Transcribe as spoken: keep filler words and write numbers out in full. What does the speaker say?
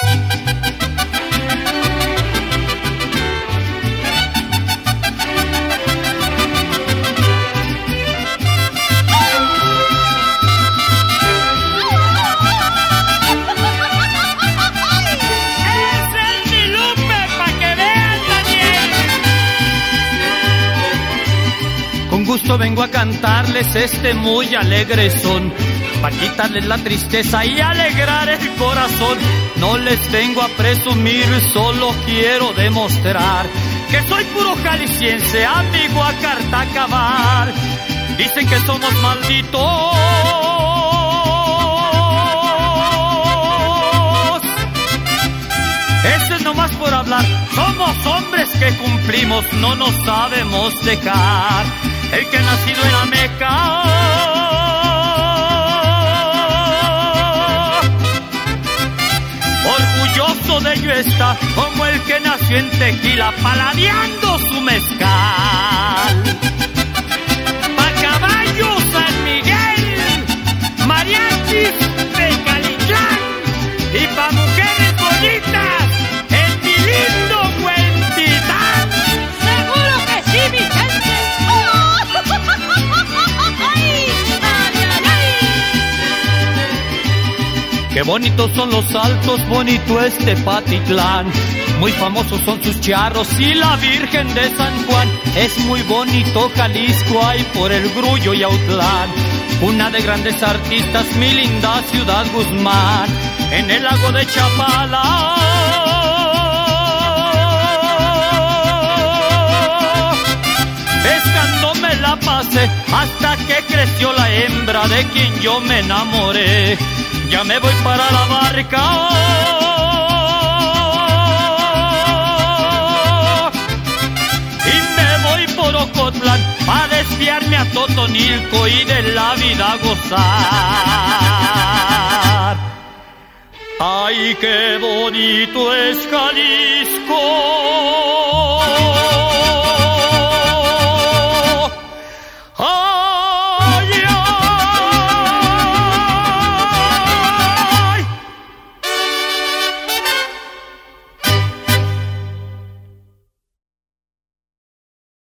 Gusto vengo a cantarles este muy alegre son, para quitarles la tristeza y alegrar el corazón. No les vengo a presumir, solo quiero demostrar que soy puro jalisciense, amigo a carta cabal. Dicen que somos malditos, eso es nomás por hablar. Somos hombres que cumplimos, no nos sabemos dejar. El que ha nacido en la Meca, orgulloso de ello está, como el que nació en Tequila, paladeando su mezcal. Pa' caballo San Miguel, mariachis de Calitlán, y pa' mujeres bonitas, en mi lindo Huentitán. ¡Seguro que sí, mi gente! Qué bonitos son los altos, bonito este Patitlán. Muy famosos son sus charros y la Virgen de San Juan. Es muy bonito Jalisco, hay por el Grullo y Autlán. Una de grandes artistas, mi linda ciudad Guzmán. En el lago de Chapala, pescando me la pasé hasta que creció la hembra de quien yo me enamoré. Ya me voy para la barca y me voy por Ocotlán a desviarme a Totonilco y de la vida gozar. Ay, qué bonito es Jalisco.